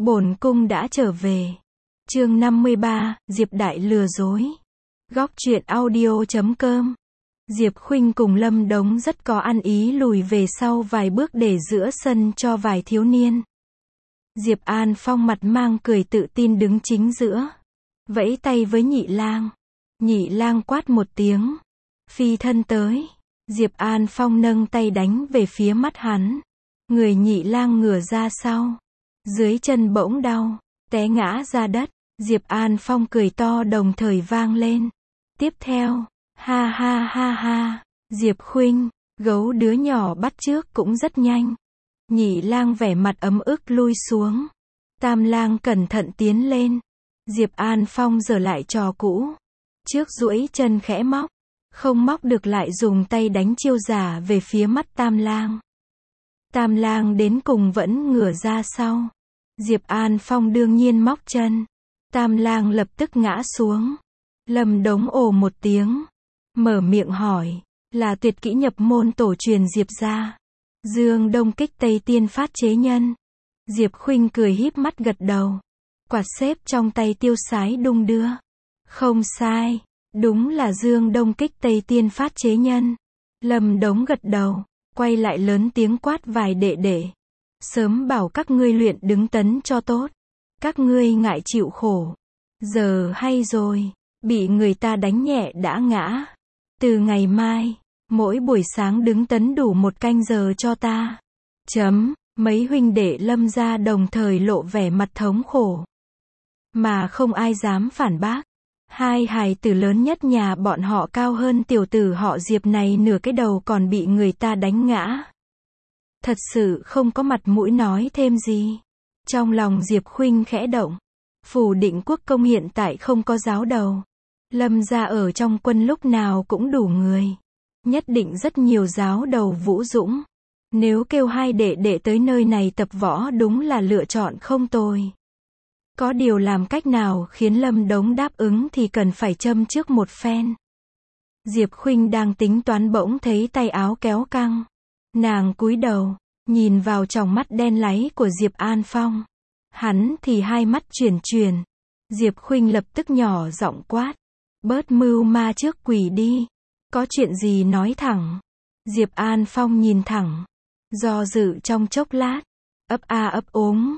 Bổn cung đã trở về. Chương 53, Diệp Đại lừa dối. Góc truyện audio.com. Diệp Khuynh cùng Lâm Đống rất có ăn ý lùi về sau vài bước để giữa sân cho vài thiếu niên. Diệp An Phong mặt mang cười tự tin đứng chính giữa, vẫy tay với Nhị Lang. Nhị Lang quát một tiếng, phi thân tới. Diệp An Phong nâng tay đánh về phía mắt hắn. Người Nhị Lang ngửa ra sau, dưới chân bỗng đau, té ngã ra đất. Diệp An Phong cười to đồng thời vang lên. Tiếp theo, ha ha ha ha, Diệp Khuynh, gấu đứa nhỏ bắt chước cũng rất nhanh. Nhị Lang vẻ mặt ấm ức lui xuống. Tam Lang cẩn thận tiến lên. Diệp An Phong giở lại trò cũ. Trước duỗi chân khẽ móc, không móc được lại dùng tay đánh chiêu giả về phía mắt Tam Lang. Tam Lang đến cùng vẫn ngửa ra sau. Diệp An Phong đương nhiên móc chân. Tam Lang lập tức ngã xuống. Lâm Đống ồ một tiếng, mở miệng hỏi, là tuyệt kỹ nhập môn tổ truyền Diệp gia, Dương Đông Kích Tây Tiên phát chế nhân. Diệp Khuynh cười híp mắt gật đầu. Quạt xếp trong tay tiêu sái đung đưa. Không sai, đúng là Dương Đông Kích Tây Tiên phát chế nhân. Lâm Đống gật đầu, quay lại lớn tiếng quát vài đệ đệ. Sớm bảo các ngươi luyện đứng tấn cho tốt. Các ngươi ngại chịu khổ. Giờ hay rồi, bị người ta đánh nhẹ đã ngã. Từ ngày mai, mỗi buổi sáng đứng tấn đủ 1 canh giờ cho ta. Mấy huynh đệ Lâm gia đồng thời lộ vẻ mặt thống khổ. Mà không ai dám phản bác. Hai hài tử lớn nhất nhà bọn họ cao hơn tiểu tử họ Diệp này nửa cái đầu còn bị người ta đánh ngã. Thật sự không có mặt mũi nói thêm gì. Trong lòng Diệp Khuynh khẽ động. Phủ Định Quốc công hiện tại không có giáo đầu. Lâm gia ở trong quân lúc nào cũng đủ người. Nhất định rất nhiều giáo đầu vũ dũng. Nếu kêu hai đệ đệ tới nơi này tập võ đúng là lựa chọn không tồi. Có điều làm cách nào khiến Lâm Đống đáp ứng thì cần phải châm trước một phen. Diệp Khuynh đang tính toán bỗng thấy tay áo kéo căng. Nàng cúi đầu, nhìn vào tròng mắt đen láy của Diệp An Phong. Hắn thì hai mắt chuyển chuyển. Diệp Khuynh lập tức nhỏ giọng quát. Bớt mưu ma trước quỷ đi. Có chuyện gì nói thẳng. Diệp An Phong nhìn thẳng. Do dự trong chốc lát. Ấp a ấp úng.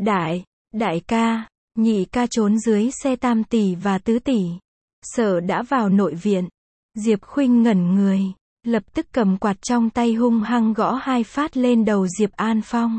Đại ca, nhị ca trốn dưới xe Tam tỷ và Tứ tỷ. Sợ đã vào nội viện. Diệp Khuynh ngẩn người. Lập tức cầm quạt trong tay hung hăng gõ 2 phát lên đầu Diệp An Phong.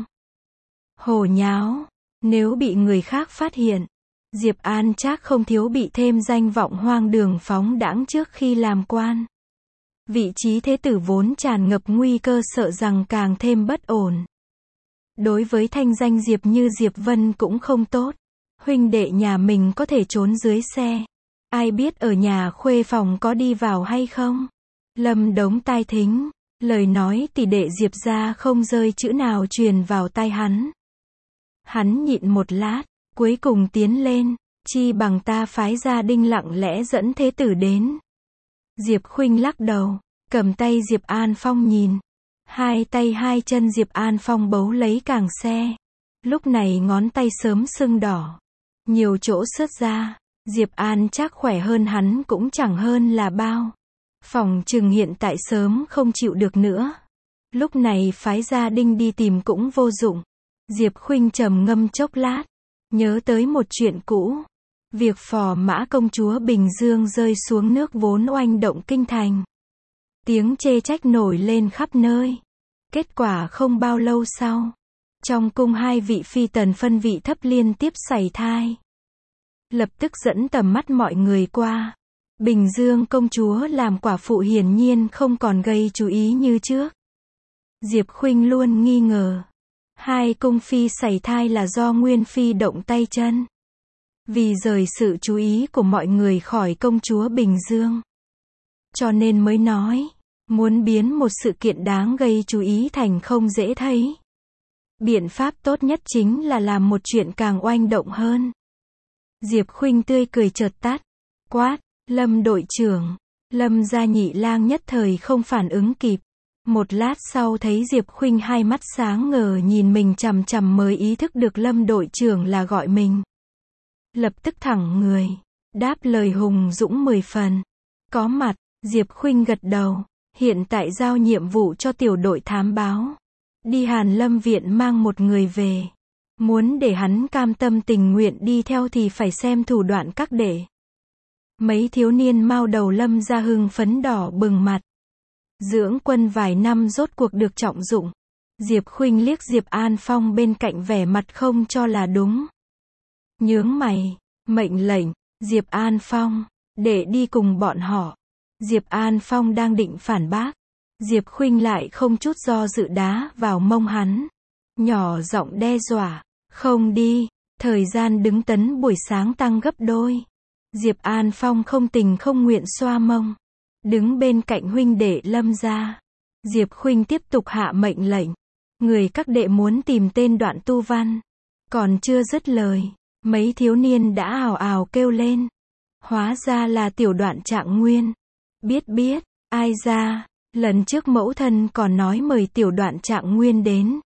Hồ nháo. Nếu bị người khác phát hiện, Diệp An Trác không thiếu bị thêm danh vọng hoang đường phóng đãng trước khi làm quan. Vị trí thế tử vốn tràn ngập nguy cơ sợ rằng càng thêm bất ổn. Đối với thanh danh Diệp như Diệp Vân cũng không tốt. Huynh đệ nhà mình có thể trốn dưới xe. Ai biết ở nhà khuê phòng có đi vào hay không? Lâm Đống tai thính. Lời nói tỷ đệ Diệp gia không rơi chữ nào truyền vào tai hắn. Hắn nhịn một lát, cuối cùng tiến lên, chi bằng ta phái gia đình lặng lẽ dẫn thế tử đến. Diệp Khuynh lắc đầu, cầm tay Diệp An Phong nhìn. Hai tay hai chân Diệp An Phong bấu lấy càng xe. Lúc này ngón tay sớm sưng đỏ. Nhiều chỗ xước ra, Diệp An Trác khỏe hơn hắn cũng chẳng hơn là bao. Phòng trừng hiện tại sớm không chịu được nữa. Lúc này phái gia đình đi tìm cũng vô dụng. Diệp Khuynh trầm ngâm chốc lát, nhớ tới một chuyện cũ. Việc phò mã công chúa Bình Dương rơi xuống nước vốn oanh động kinh thành. Tiếng chê trách nổi lên khắp nơi. Kết quả không bao lâu sau, trong cung 2 vị phi tần phân vị thấp liên tiếp sảy thai. Lập tức dẫn tầm mắt mọi người qua. Bình Dương công chúa làm quả phụ hiển nhiên không còn gây chú ý như trước. Diệp Khuynh luôn nghi ngờ. 2 cung phi sảy thai là do Nguyên phi động tay chân. Vì rời sự chú ý của mọi người khỏi công chúa Bình Dương. Cho nên mới nói, muốn biến một sự kiện đáng gây chú ý thành không dễ thấy. Biện pháp tốt nhất chính là làm một chuyện càng oanh động hơn. Diệp Khuynh tươi cười chợt tắt, quát, Lâm đội trưởng. Lâm gia Nhị Lang nhất thời không phản ứng kịp. Một lát sau thấy Diệp Khuynh hai mắt sáng ngời nhìn mình chằm chằm mới ý thức được Lâm đội trưởng là gọi mình. Lập tức thẳng người, đáp lời hùng dũng 10 phần. Có mặt, Diệp Khuynh gật đầu, hiện tại giao nhiệm vụ cho tiểu đội thám báo. Đi Hàn Lâm viện mang một người về. Muốn để hắn cam tâm tình nguyện đi theo thì phải xem thủ đoạn các đệ. Mấy thiếu niên mao đầu Lâm ra hưng phấn đỏ bừng mặt. Dưỡng quân vài năm rốt cuộc được trọng dụng. Diệp Khuynh liếc Diệp An Phong bên cạnh vẻ mặt không cho là đúng. Nhướng mày, mệnh lệnh, Diệp An Phong, để đi cùng bọn họ. Diệp An Phong đang định phản bác. Diệp Khuynh lại không chút do dự đá vào mông hắn. Nhỏ giọng đe dọa, không đi, thời gian đứng tấn buổi sáng tăng gấp đôi. Diệp An Phong không tình không nguyện xoa mông. Đứng bên cạnh huynh đệ Lâm gia. Diệp Khuynh tiếp tục hạ mệnh lệnh. Người các đệ muốn tìm tên Đoạn Tu Văn. Còn chưa dứt lời, mấy thiếu niên đã ào ào kêu lên. Hóa ra là tiểu Đoạn Trạng Nguyên. Biết, ai ra, lần trước mẫu thân còn nói mời tiểu Đoạn Trạng Nguyên đến.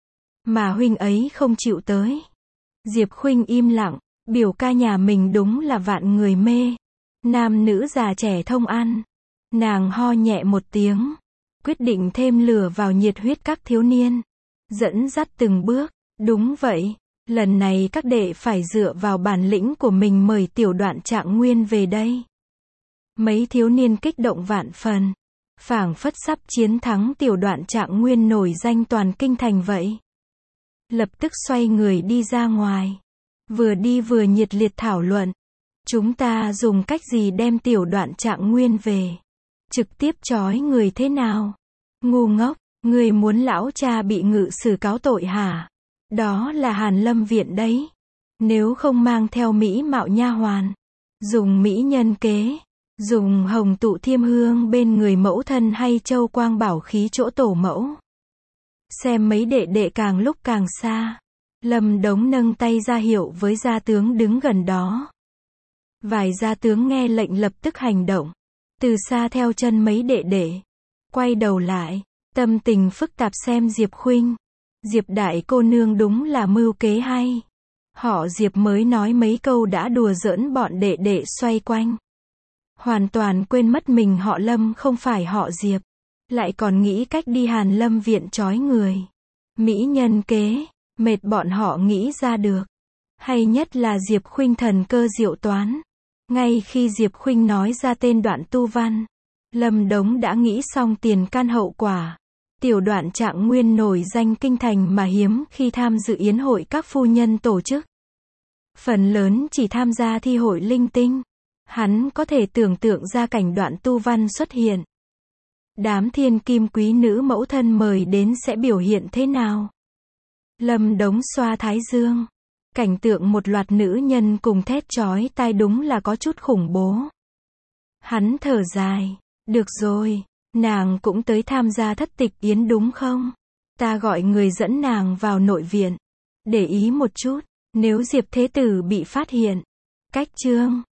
Mà huynh ấy không chịu tới. Diệp Khuynh im lặng, biểu ca nhà mình đúng là vạn người mê. Nam nữ già trẻ thông ăn. Nàng ho nhẹ một tiếng, quyết định thêm lửa vào nhiệt huyết các thiếu niên. Dẫn dắt từng bước, đúng vậy, lần này các đệ phải dựa vào bản lĩnh của mình mời tiểu Đoạn Trạng Nguyên về đây. Mấy thiếu niên kích động vạn phần, phảng phất sắp chiến thắng tiểu Đoạn Trạng Nguyên nổi danh toàn kinh thành vậy. Lập tức xoay người đi ra ngoài. Vừa đi vừa nhiệt liệt thảo luận. Chúng ta dùng cách gì đem tiểu Đoạn Trạng Nguyên về? Trực tiếp trói người thế nào? Ngu ngốc, người muốn lão cha bị ngự xử cáo tội hả? Đó là Hàn Lâm viện đấy. Nếu không mang theo mỹ mạo nha hoàn, dùng mỹ nhân kế, dùng hồng tụ thiêm hương bên người mẫu thân hay châu quang bảo khí chỗ tổ mẫu. Xem mấy đệ đệ càng lúc càng xa. Lâm Đống nâng tay ra hiệu với gia tướng đứng gần đó. Vài gia tướng nghe lệnh lập tức hành động. Từ xa theo chân mấy đệ đệ. Quay đầu lại, tâm tình phức tạp xem Diệp Khuynh. Diệp đại cô nương đúng là mưu kế hay. Họ Diệp mới nói mấy câu đã đùa giỡn bọn đệ đệ xoay quanh. Hoàn toàn quên mất mình họ Lâm không phải họ Diệp. Lại còn nghĩ cách đi Hàn Lâm viện trói người. Mỹ nhân kế, mệt bọn họ nghĩ ra được. Hay nhất là Diệp Khuynh thần cơ diệu toán. Ngay khi Diệp Khuynh nói ra tên Đoạn Tu Văn, Lâm Đống đã nghĩ xong tiền can hậu quả. Tiểu Đoạn Trạng Nguyên nổi danh kinh thành mà hiếm khi tham dự yến hội các phu nhân tổ chức. Phần lớn chỉ tham gia thi hội linh tinh. Hắn có thể tưởng tượng ra cảnh Đoạn Tu Văn xuất hiện. Đám thiên kim quý nữ mẫu thân mời đến sẽ biểu hiện thế nào? Lâm Đống xoa thái dương. Cảnh tượng một loạt nữ nhân cùng thét chói tai đúng là có chút khủng bố. Hắn thở dài. Được rồi, nàng cũng tới tham gia thất tịch yến đúng không? Ta gọi người dẫn nàng vào nội viện. Để ý một chút, nếu Diệp Thế Tử bị phát hiện. Cách chương